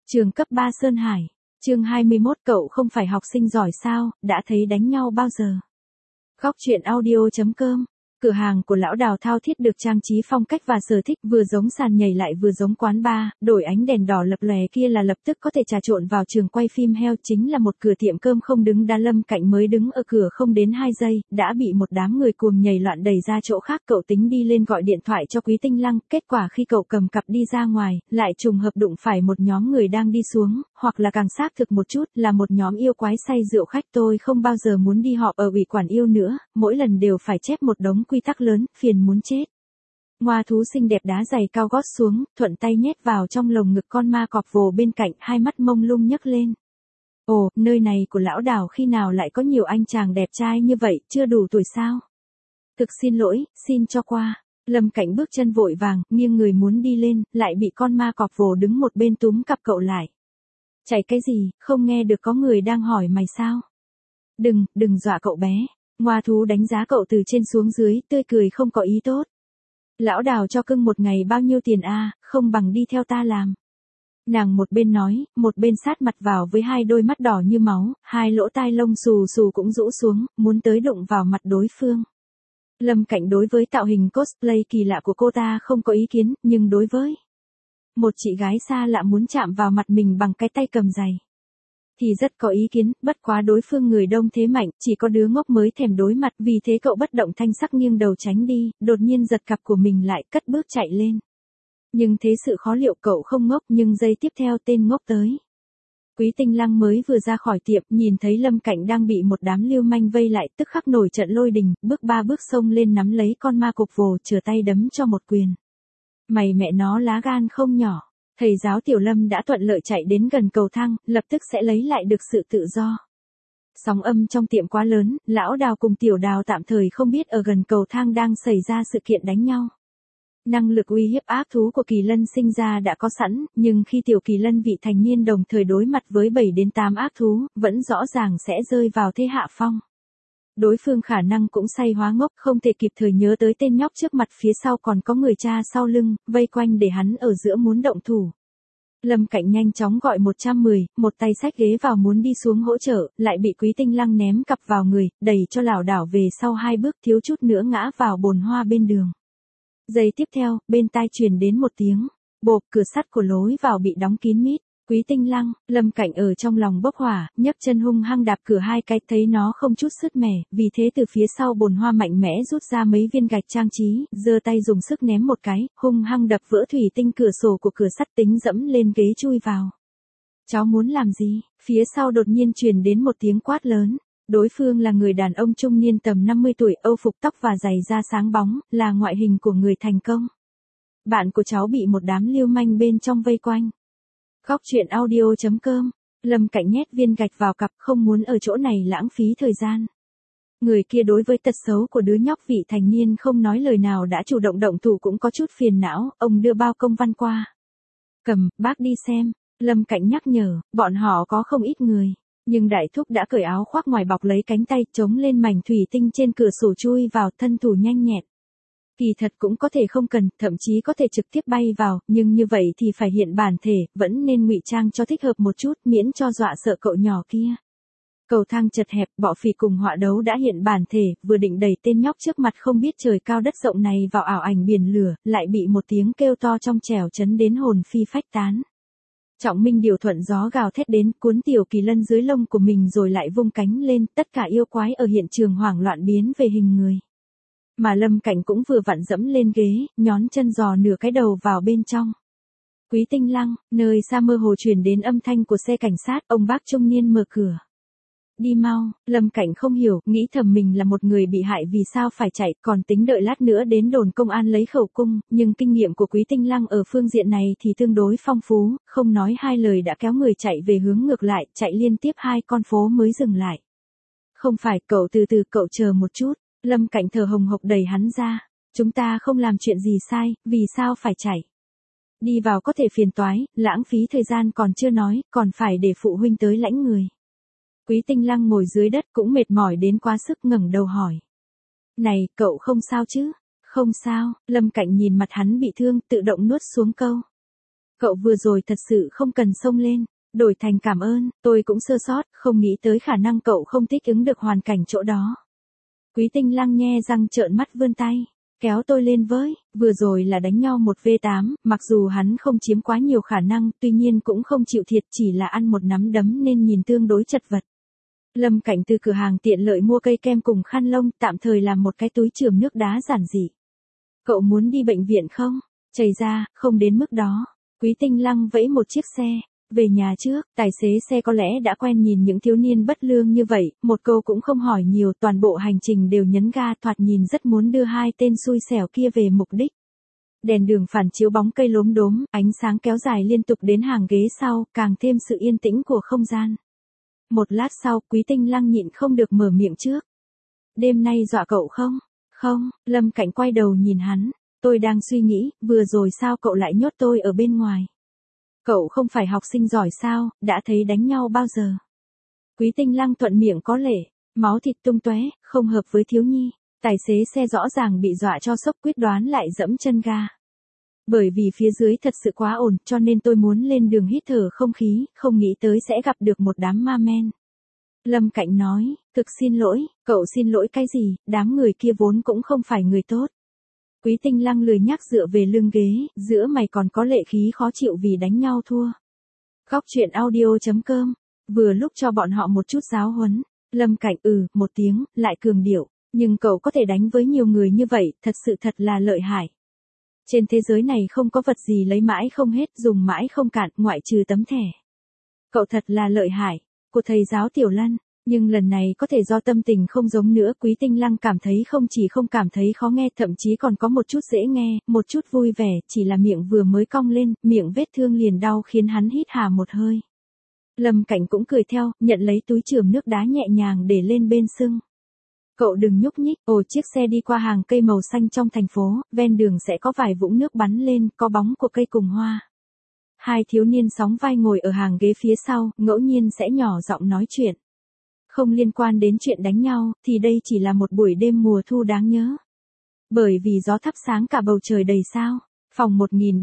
Trường cấp 3 Sơn Hải, chương 21 cậu không phải học sinh giỏi sao, đã thấy đánh nhau bao giờ? Góc truyện audio.com. Cửa hàng của lão Đào thao thiết được trang trí phong cách và sở thích, vừa giống sàn nhảy lại vừa giống quán bar, đổi ánh đèn đỏ lập lòe kia là lập tức có thể trà trộn vào trường quay phim heo, chính là một cửa tiệm cơm không đứng đá. Lâm Cạnh mới đứng ở cửa không đến 2 giây, đã bị một đám người cuồng nhảy loạn đẩy ra chỗ khác. Cậu tính đi lên gọi điện thoại cho Quý Tinh Lăng, kết quả khi cậu cầm cặp đi ra ngoài, lại trùng hợp đụng phải một nhóm người đang đi xuống, hoặc là càng xác thực một chút, là một nhóm yêu quái say rượu khách. Tôi không bao giờ muốn đi họp ở ủy quản yêu nữa, mỗi lần đều phải chép một đống quy tắc lớn, phiền muốn chết. Ngoa thú xinh đẹp đá giày cao gót xuống, thuận tay nhét vào trong lồng ngực con ma cọp vồ bên cạnh, hai mắt mông lung nhấc lên. Ồ, nơi này của lão Đào khi nào lại có nhiều anh chàng đẹp trai như vậy, chưa đủ tuổi sao? Thực xin lỗi, xin cho qua. Lâm Cạnh bước chân vội vàng, nghiêng người muốn đi lên, lại bị con ma cọp vồ đứng một bên túm cặp cậu lại. Chạy cái gì, không nghe được có người đang hỏi mày sao? Đừng dọa cậu bé. Ngoa thú đánh giá cậu từ trên xuống dưới, tươi cười không có ý tốt. Lão Đào cho cưng một ngày bao nhiêu tiền a, không bằng đi theo ta làm. Nàng một bên nói, một bên sát mặt vào với hai đôi mắt đỏ như máu, hai lỗ tai lông xù xù cũng rũ xuống, muốn tới đụng vào mặt đối phương. Lâm Cạnh đối với tạo hình cosplay kỳ lạ của cô ta không có ý kiến, nhưng đối với một chị gái xa lạ muốn chạm vào mặt mình bằng cái tay cầm giày thì rất có ý kiến, bất quá đối phương người đông thế mạnh, chỉ có đứa ngốc mới thèm đối mặt, vì thế cậu bất động thanh sắc nghiêng đầu tránh đi, đột nhiên giật cặp của mình lại, cất bước chạy lên. Nhưng thế sự khó liệu, cậu không ngốc, nhưng giây tiếp theo tên ngốc tới. Quý Tinh Lăng mới vừa ra khỏi tiệm, nhìn thấy Lâm Cạnh đang bị một đám lưu manh vây lại, tức khắc nổi trận lôi đình, bước 3 bước xông lên nắm lấy con ma cục vồ, trở tay đấm cho một quyền. Mày mẹ nó lá gan không nhỏ. Thầy giáo Tiểu Lâm đã thuận lợi chạy đến gần cầu thang, lập tức sẽ lấy lại được sự tự do. Sóng âm trong tiệm quá lớn, lão Đào cùng Tiểu Đào tạm thời không biết ở gần cầu thang đang xảy ra sự kiện đánh nhau. Năng lực uy hiếp ác thú của Kỳ Lân sinh ra đã có sẵn, nhưng khi Tiểu Kỳ Lân vị thành niên đồng thời đối mặt với 7 đến 8 ác thú, vẫn rõ ràng sẽ rơi vào thế hạ phong. Đối phương khả năng cũng say hóa ngốc, không thể kịp thời nhớ tới tên nhóc trước mặt, phía sau còn có người cha sau lưng, vây quanh để hắn ở giữa muốn động thủ. Lâm Cạnh nhanh chóng gọi 110, một tay xách ghế vào muốn đi xuống hỗ trợ, lại bị Quý Tinh Lăng ném cặp vào người, đẩy cho lảo đảo về sau 2 bước, thiếu chút nữa ngã vào bồn hoa bên đường. Giây tiếp theo, bên tai truyền đến một tiếng bộp, cửa sắt của lối vào bị đóng kín mít. Quý Tinh Lăng, Lâm Cạnh ở trong lòng bốc hỏa, nhấc chân hung hăng đạp cửa 2 cái, thấy nó không chút sứt mẻ, vì thế từ phía sau bồn hoa mạnh mẽ rút ra mấy viên gạch trang trí, giơ tay dùng sức ném một cái, hung hăng đập vỡ thủy tinh cửa sổ của cửa sắt, tính dẫm lên ghế chui vào. Cháu muốn làm gì? Phía sau đột nhiên truyền đến một tiếng quát lớn. Đối phương là người đàn ông trung niên tầm 50 tuổi, âu phục tóc và giày da sáng bóng, là ngoại hình của người thành công. Bạn của cháu bị một đám lưu manh bên trong vây quanh. Góc truyện audio.com. Lâm Cạnh nhét viên gạch vào cặp, không muốn ở chỗ này lãng phí thời gian. Người kia đối với tật xấu của đứa nhóc vị thành niên không nói lời nào đã chủ động động thủ cũng có chút phiền não, ông đưa bao công văn qua. Cầm, bác đi xem. Lâm Cạnh nhắc nhở, bọn họ có không ít người. Nhưng đại thúc đã cởi áo khoác ngoài bọc lấy cánh tay, chống lên mảnh thủy tinh trên cửa sổ chui vào, thân thủ nhanh nhẹn. Kỳ thật cũng có thể không cần, thậm chí có thể trực tiếp bay vào, nhưng như vậy thì phải hiện bản thể, vẫn nên ngụy trang cho thích hợp một chút, miễn cho dọa sợ cậu nhỏ kia. Cầu thang chật hẹp, Bọ Phỉ cùng Họa Đấu đã hiện bản thể, vừa định đẩy tên nhóc trước mặt không biết trời cao đất rộng này vào ảo ảnh biển lửa, lại bị một tiếng kêu to trong trẻo chấn đến hồn phi phách tán. Trọng Minh điều thuận gió gào thét đến, cuốn Tiểu Kỳ Lân dưới lông của mình rồi lại vung cánh lên, tất cả yêu quái ở hiện trường hoảng loạn biến về hình người. Mà Lâm Cạnh cũng vừa vặn dẫm lên ghế, nhón chân giò nửa cái đầu vào bên trong. Quý Tinh Lăng, nơi xa mơ hồ truyền đến âm thanh của xe cảnh sát, ông bác trung niên mở cửa. Đi mau, Lâm Cạnh không hiểu, nghĩ thầm mình là một người bị hại vì sao phải chạy, còn tính đợi lát nữa đến đồn công an lấy khẩu cung, nhưng kinh nghiệm của Quý Tinh Lăng ở phương diện này thì tương đối phong phú, không nói hai lời đã kéo người chạy về hướng ngược lại, chạy liên tiếp 2 con phố mới dừng lại. Không phải, cậu từ từ, cậu chờ một chút. Lâm Cạnh thở hồng hộc đẩy hắn ra. Chúng ta không làm chuyện gì sai, vì sao phải chạy? Đi vào có thể phiền toái, lãng phí thời gian còn chưa nói, còn phải để phụ huynh tới lãnh người. Quý Tinh Lăng ngồi dưới đất cũng mệt mỏi đến quá sức, ngẩng đầu hỏi. Này, cậu không sao chứ? Không sao, Lâm Cạnh nhìn mặt hắn bị thương, tự động nuốt xuống câu. Cậu vừa rồi thật sự không cần xông lên, đổi thành cảm ơn, tôi cũng sơ sót, không nghĩ tới khả năng cậu không thích ứng được hoàn cảnh chỗ đó. Quý Tinh Lăng nhe răng trợn mắt vươn tay, kéo tôi lên với, vừa rồi là đánh nhau 1v8, mặc dù hắn không chiếm quá nhiều khả năng, tuy nhiên cũng không chịu thiệt, chỉ là ăn một nắm đấm nên nhìn tương đối chật vật. Lâm Cảnh từ cửa hàng tiện lợi mua cây kem cùng khăn lông, tạm thời làm một cái túi chườm nước đá giản dị. Cậu muốn đi bệnh viện không? Chảy ra, không đến mức đó. Quý Tinh Lăng vẫy một chiếc xe. Về nhà trước, tài xế xe có lẽ đã quen nhìn những thiếu niên bất lương như vậy, một câu cũng không hỏi nhiều, toàn bộ hành trình đều nhấn ga, thoạt nhìn rất muốn đưa hai tên xui xẻo kia về mục đích. Đèn đường phản chiếu bóng cây lốm đốm, ánh sáng kéo dài liên tục đến hàng ghế sau, càng thêm sự yên tĩnh của không gian. Một lát sau, Quý Tinh Lăng nhịn không được mở miệng trước. Đêm nay dọa cậu không? Không, Lâm Cảnh quay đầu nhìn hắn. Tôi đang suy nghĩ, vừa rồi sao cậu lại nhốt tôi ở bên ngoài? Cậu không phải học sinh giỏi sao, đã thấy đánh nhau bao giờ? Quý Tinh Lăng thuận miệng có lệ, máu thịt tung tóe, không hợp với thiếu nhi. Tài xế xe rõ ràng bị dọa cho sốc, quyết đoán lại dẫm chân ga. Bởi vì phía dưới thật sự quá ổn, cho nên tôi muốn lên đường hít thở không khí, không nghĩ tới sẽ gặp được một đám ma men. Lâm Cảnh nói, thực xin lỗi, cậu xin lỗi cái gì, đám người kia vốn cũng không phải người tốt. Quý Tinh Lăng lười nhác dựa về lưng ghế, giữa mày còn có lệ khí khó chịu vì đánh nhau thua. Góc truyện audio.com, vừa lúc cho bọn họ một chút giáo huấn. Lâm Cảnh một tiếng, lại cường điệu, nhưng cậu có thể đánh với nhiều người như vậy, thật là lợi hại. Trên thế giới này không có vật gì lấy mãi không hết, dùng mãi không cạn, ngoại trừ tấm thẻ. Cậu thật là lợi hại, của thầy giáo Tiểu Lân. Nhưng lần này có thể do tâm tình không giống nữa, Quý Tinh Lăng cảm thấy không chỉ không cảm thấy khó nghe, thậm chí còn có một chút dễ nghe, một chút vui vẻ, chỉ là miệng vừa mới cong lên, miệng vết thương liền đau khiến hắn hít hà một hơi. Lâm Cảnh cũng cười theo, nhận lấy túi chườm nước đá nhẹ nhàng để lên bên sưng. Cậu đừng nhúc nhích, chiếc xe đi qua hàng cây màu xanh trong thành phố, ven đường sẽ có vài vũng nước bắn lên, có bóng của cây cùng hoa. Hai thiếu niên sóng vai ngồi ở hàng ghế phía sau, ngẫu nhiên sẽ nhỏ giọng nói chuyện. Không liên quan đến chuyện đánh nhau, thì đây chỉ là một buổi đêm mùa thu đáng nhớ. Bởi vì gió thắp sáng cả bầu trời đầy sao. Phòng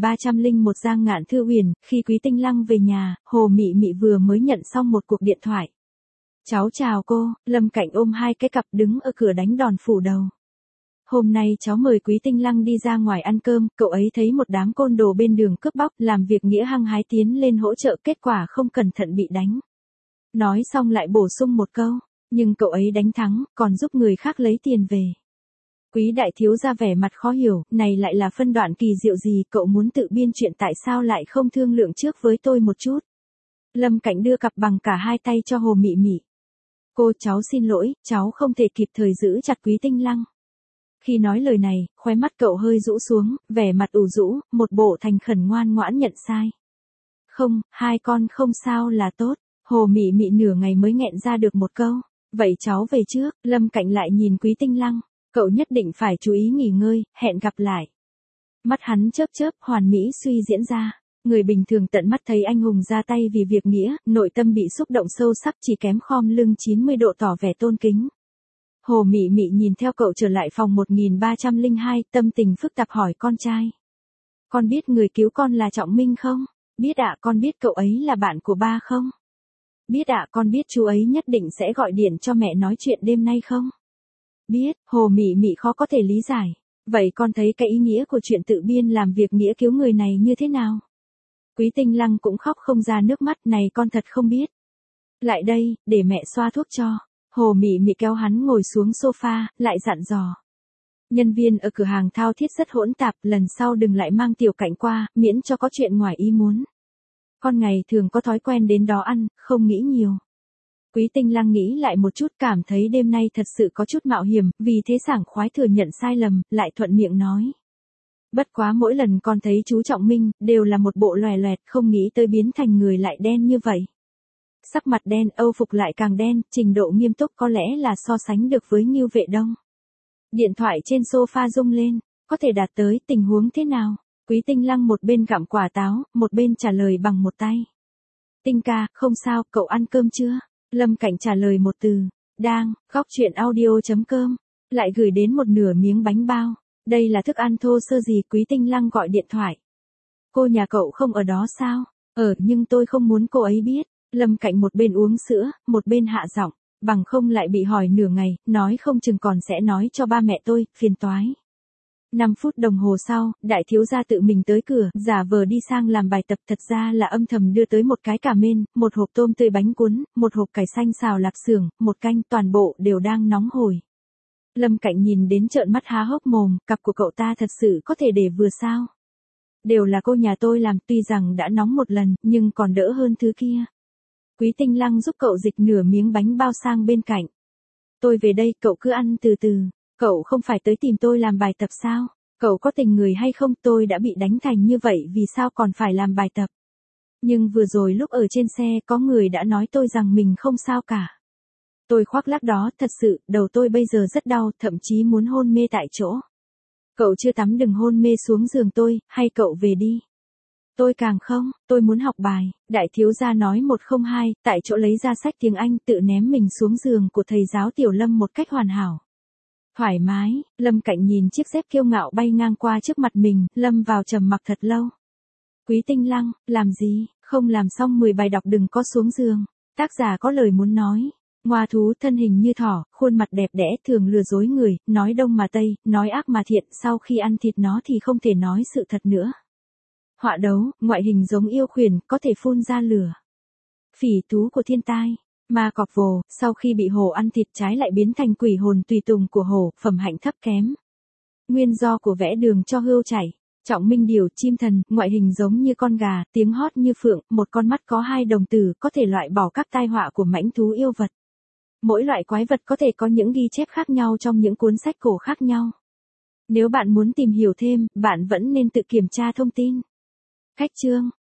1301 Giang Ngạn Thư Uyển, khi Quý Tinh Lăng về nhà, Hồ Mị Mị vừa mới nhận xong một cuộc điện thoại. Cháu chào cô, Lâm Cảnh ôm hai cái cặp đứng ở cửa đánh đòn phủ đầu. Hôm nay cháu mời Quý Tinh Lăng đi ra ngoài ăn cơm, cậu ấy thấy một đám côn đồ bên đường cướp bóc, làm việc nghĩa hăng hái tiến lên hỗ trợ, kết quả không cẩn thận bị đánh. Nói xong lại bổ sung một câu, nhưng cậu ấy đánh thắng, còn giúp người khác lấy tiền về. Quý đại thiếu ra vẻ mặt khó hiểu, này lại là phân đoạn kỳ diệu gì, cậu muốn tự biên chuyện, tại sao lại không thương lượng trước với tôi một chút? Lâm Cảnh đưa cặp bằng cả hai tay cho Hồ Mị Mị. Cô, cháu xin lỗi, cháu không thể kịp thời giữ chặt Quý Tinh Lăng. Khi nói lời này, khóe mắt cậu hơi rũ xuống, vẻ mặt ủ rũ, một bộ thành khẩn ngoan ngoãn nhận sai. Không, hai con không sao là tốt. Hồ Mị Mị nửa ngày mới nghẹn ra được một câu. Vậy cháu về trước. Lâm Cảnh lại nhìn Quý Tinh Lăng. Cậu nhất định phải chú ý nghỉ ngơi, hẹn gặp lại. Mắt hắn chớp chớp, hoàn mỹ suy diễn ra. Người bình thường tận mắt thấy anh hùng ra tay vì việc nghĩa, nội tâm bị xúc động sâu sắc, chỉ kém khom lưng 90 độ tỏ vẻ tôn kính. Hồ Mị Mị nhìn theo cậu trở lại phòng 1302, tâm tình phức tạp hỏi con trai. Con biết người cứu con là Trọng Minh không? Biết ạ. Con biết cậu ấy là bạn của ba không? Biết ạ. Con biết chú ấy nhất định sẽ gọi điện cho mẹ nói chuyện đêm nay không? Biết. Hồ Mị Mị khó có thể lý giải. Vậy con thấy cái ý nghĩa của chuyện tự biên làm việc nghĩa cứu người này như thế nào? Quý Tinh Lăng cũng khóc không ra nước mắt, này con thật không biết. Lại đây, để mẹ xoa thuốc cho. Hồ Mị Mị kéo hắn ngồi xuống sofa, lại dặn dò. Nhân viên ở cửa hàng thao thiết rất hỗn tạp, lần sau đừng lại mang Tiểu Cảnh qua, miễn cho có chuyện ngoài ý muốn. Con ngày thường có thói quen đến đó ăn, không nghĩ nhiều. Quý Tinh Lăng nghĩ lại một chút, cảm thấy đêm nay thật sự có chút mạo hiểm, vì thế sảng khoái thừa nhận sai lầm, lại thuận miệng nói. Bất quá mỗi lần con thấy chú Trọng Minh, đều là một bộ lòe loẹt, không nghĩ tới biến thành người lại đen như vậy. Sắc mặt đen, âu phục lại càng đen, trình độ nghiêm túc có lẽ là so sánh được với Ngưu Vệ Đông. Điện thoại trên sofa rung lên, có thể đạt tới tình huống thế nào? Quý Tinh Lăng một bên gặm quả táo, một bên trả lời bằng một tay. Tinh ca, không sao, cậu ăn cơm chưa? Lâm Cảnh trả lời một từ, đang. Góc truyện audio.com, lại gửi đến một nửa miếng bánh bao. Đây là thức ăn thô sơ gì? Quý Tinh Lăng gọi điện thoại. Cô nhà cậu không ở đó sao? Nhưng tôi không muốn cô ấy biết. Lâm Cạnh một bên uống sữa, một bên hạ giọng, bằng không lại bị hỏi nửa ngày, nói không chừng còn sẽ nói cho ba mẹ tôi, phiền toái. 5 phút đồng hồ sau, đại thiếu gia tự mình tới cửa, giả vờ đi sang làm bài tập, thật ra là âm thầm đưa tới một cái cà mên, một hộp tôm tươi bánh cuốn, một hộp cải xanh xào lạp xưởng, một canh, toàn bộ đều đang nóng hổi. Lâm Cạnh nhìn đến trợn mắt há hốc mồm, cặp của cậu ta thật sự có thể để vừa sao? Đều là cô nhà tôi làm, tuy rằng đã nóng một lần, nhưng còn đỡ hơn thứ kia. Quý Tinh Lăng giúp cậu dịch nửa miếng bánh bao sang bên cạnh. Tôi về đây, cậu cứ ăn từ từ. Cậu không phải tới tìm tôi làm bài tập sao? Cậu có tình người hay không? Tôi đã bị đánh thành như vậy vì sao còn phải làm bài tập? Nhưng vừa rồi lúc ở trên xe có người đã nói tôi rằng mình không sao cả. Tôi khoác lác đó, thật sự, đầu tôi bây giờ rất đau, thậm chí muốn hôn mê tại chỗ. Cậu chưa tắm đừng hôn mê xuống giường tôi, hay cậu về đi. Tôi càng không, tôi muốn học bài. Đại thiếu gia nói 102, tại chỗ lấy ra sách tiếng Anh tự ném mình xuống giường của thầy giáo Tiểu Lâm một cách hoàn hảo. Thoải mái, Lâm Cạnh nhìn chiếc dép kiêu ngạo bay ngang qua trước mặt mình, lâm vào trầm mặc thật lâu. Quý Tinh Lăng, làm gì, không làm xong 10 bài đọc đừng có xuống giường. Tác giả có lời muốn nói. Ngoa thú thân hình như thỏ, khuôn mặt đẹp đẽ thường lừa dối người, nói đông mà tây, nói ác mà thiện, sau khi ăn thịt nó thì không thể nói sự thật nữa. Họa đấu, ngoại hình giống yêu khuyển, có thể phun ra lửa. Phỉ thú của thiên tai. Ma cọp vồ, sau khi bị hổ ăn thịt trái lại biến thành quỷ hồn tùy tùng của hổ, phẩm hạnh thấp kém. Nguyên do của vẽ đường cho hươu chảy. Trọng minh điểu, chim thần, ngoại hình giống như con gà, tiếng hót như phượng, một con mắt có 2 đồng tử, có thể loại bỏ các tai họa của mãnh thú yêu vật. Mỗi loại quái vật có thể có những ghi chép khác nhau trong những cuốn sách cổ khác nhau. Nếu bạn muốn tìm hiểu thêm, bạn vẫn nên tự kiểm tra thông tin. Cách chương